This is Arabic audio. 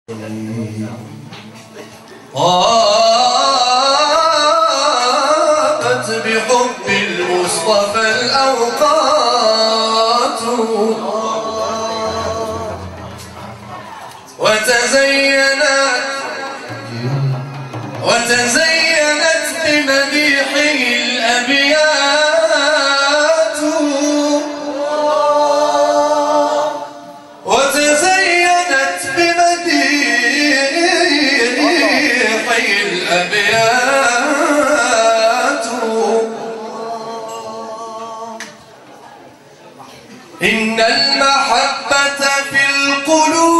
طابت بحب المصطفى الأوقات وتزينت بمديحه الأبيات وتزينت بمديحه الأبيات إن المحبة في القلوب